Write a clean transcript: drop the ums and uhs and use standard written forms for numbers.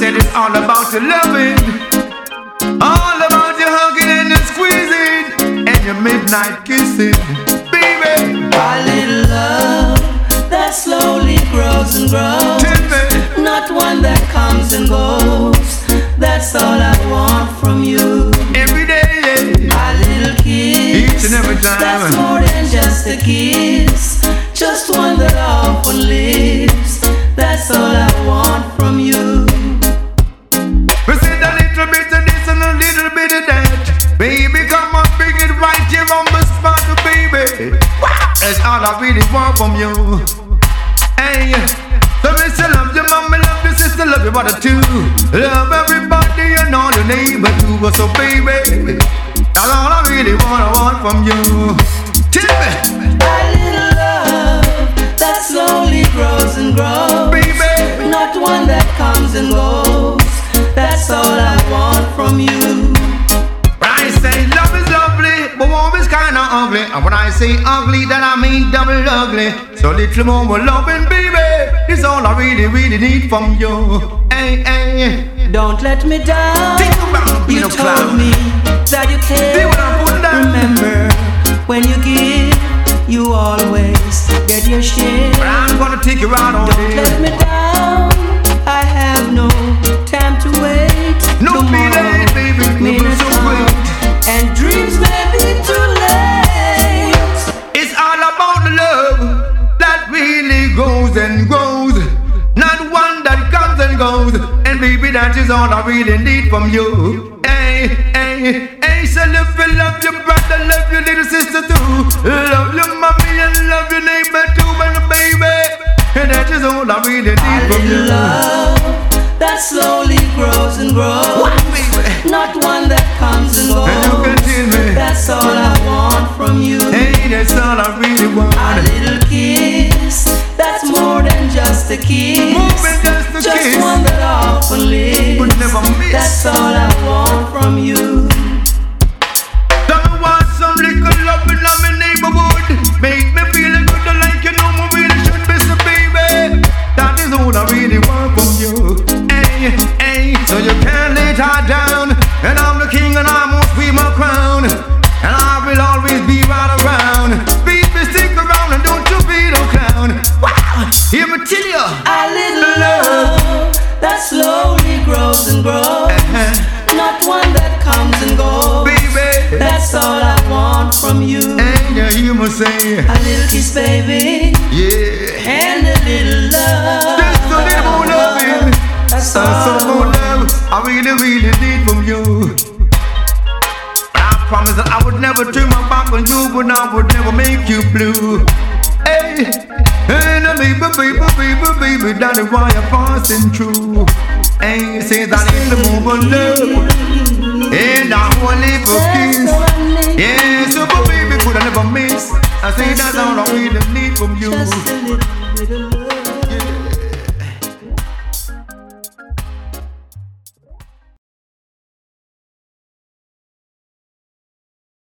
said it's all about your loving, all about your hugging and your squeezing, and your midnight kissing, baby. A little love that slowly grows and grows, not one that comes and goes. That's all I want from you. Every day, a little kiss, each and every time. That's more than just a kiss, just one that often lives. That's all I want from you. We said a little bit of this and a little bit of that. Baby, come on, bring it right here on the spot, baby. That's all I really want from you. Hey, so me say love your mama, love your sister, love your brother too. Love everybody and all your neighbor too. So baby, that's all I really want from you. Tell me. A little love that slowly grows and grows, baby. Not one that comes and goes. That's all I want from you. I say love is lovely, but warm is kinda ugly. And when I say ugly, then I mean double ugly. So little more loving, baby, is all I really, really need from you. Hey, hey. Don't let me down. Think about you told me that you care. Remember, when you give, you always get your share. But I'm gonna take you out on Don't let me down. I have no time to wait. No delay, baby, moving so quick. And dreams may be too late. It's all about the love that really goes and grows, not one that comes and goes. And baby, that is all I really need from you. Hey, hey, hey, so love your brother, love your little sister too. Love your mommy and love your neighbor too, and baby. And that is all I really need from you. Love that slowly grows and grows, not one that comes and goes. And you can tell me. That's all I want from you. Hey, that's all I really want. A little kiss, that's more than just a kiss. More than just a just kiss. one that often lives. But never miss. That's all I want from you. Don't want some little love in my neighborhood. Make me feel good like you know me really should be, so baby. That is all I really want from you. Hey, hey, so you can't lay her down. And I'm the king and I must wear my crown. And I will always be right around. Baby, stick around and don't you be no clown. Wow, hear me tell you. A little love that slowly grows and grows, not one that comes and goes. Baby, that's all I want from you. And you hear me say, a little kiss, baby. Yeah. And a little love. Just a little more loving. That's all. Some more love I really, really need from you. I promise that I would never turn my back on you, but I would never make you blue. Hey, and baby, that is why you're passing through. And you say that in the moment love, and I won't leave a kiss. Yeah, so baby, could I never miss? I say that's all I really need from you. Just a little bit of love. Yeah.